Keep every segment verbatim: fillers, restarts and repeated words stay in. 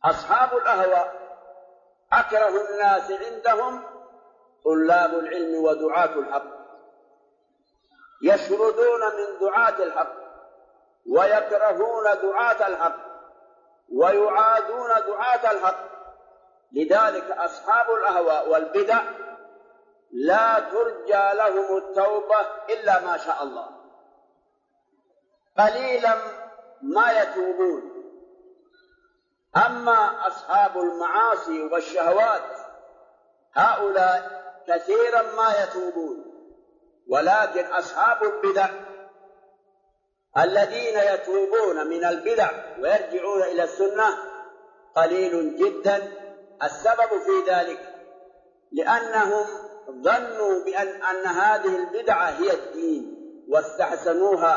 أصحاب الأهواء أكره الناس عندهم طلاب العلم ودعاة الحق، يشردون من دعاة الحق ويكرهون دعاة الحق ويعادون دعاة الحق. لذلك أصحاب الأهواء والبدع لا ترجى لهم التوبة إلا ما شاء الله، قليلا ما يتوبون. أما أصحاب المعاصي والشهوات هؤلاء كثيرا ما يتوبون، ولكن أصحاب البدع الذين يتوبون من البدع ويرجعون إلى السنة قليل جدا. السبب في ذلك لأنهم ظنوا بأن أن هذه البدعة هي الدين واستحسنوها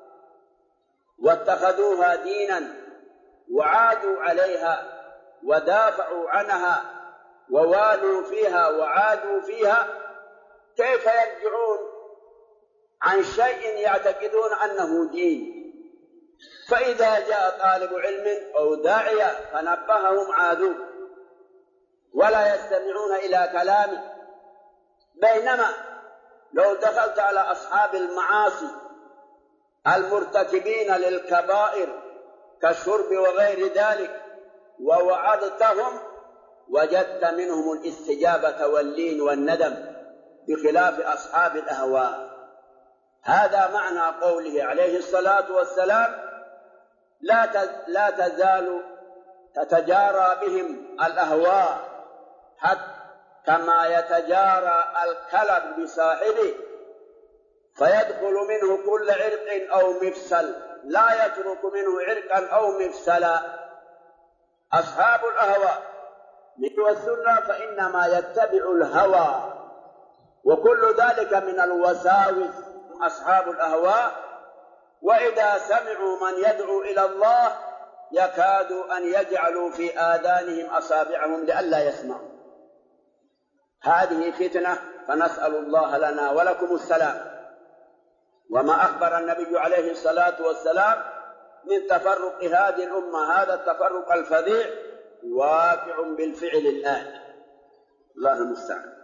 واتخذوها دينا وعادوا عليها ودافعوا عنها ووالوا فيها وعادوا فيها. كيف يرجعون عن شيء يعتقدون أنه دين؟ فإذا جاء طالب علم أو داعية فنبههم عادوا ولا يستمعون إلى كلامه. بينما لو دخلت على أصحاب المعاصي المرتكبين للكبائر كالشرب وغير ذلك ووعظتهم وجدت منهم الاستجابة واللين والندم بخلاف أصحاب الأهواء. هذا معنى قوله عليه الصلاة والسلام: لا تزال تتجارى بهم الأهواء حتى كما يتجارى الكلب بصاحبه فيدخل منه كل عرق أو مفصل لا يترك منه عرقا أو مفصلا. أصحاب الأهواء من السنة فإنما يتبع الهوى، وكل ذلك من الوساوس. أصحاب الأهواء وإذا سمعوا من يدعو إلى الله يكادوا أن يجعلوا في آذانهم أصابعهم لئلا يسمعوا. هذه فتنة، فنسأل الله لنا ولكم السلام. وما أخبر النبي عليه الصلاة والسلام من تفرق هذه الأمة هذا التفرق الفظيع واقع بالفعل الآن. الله المستعان.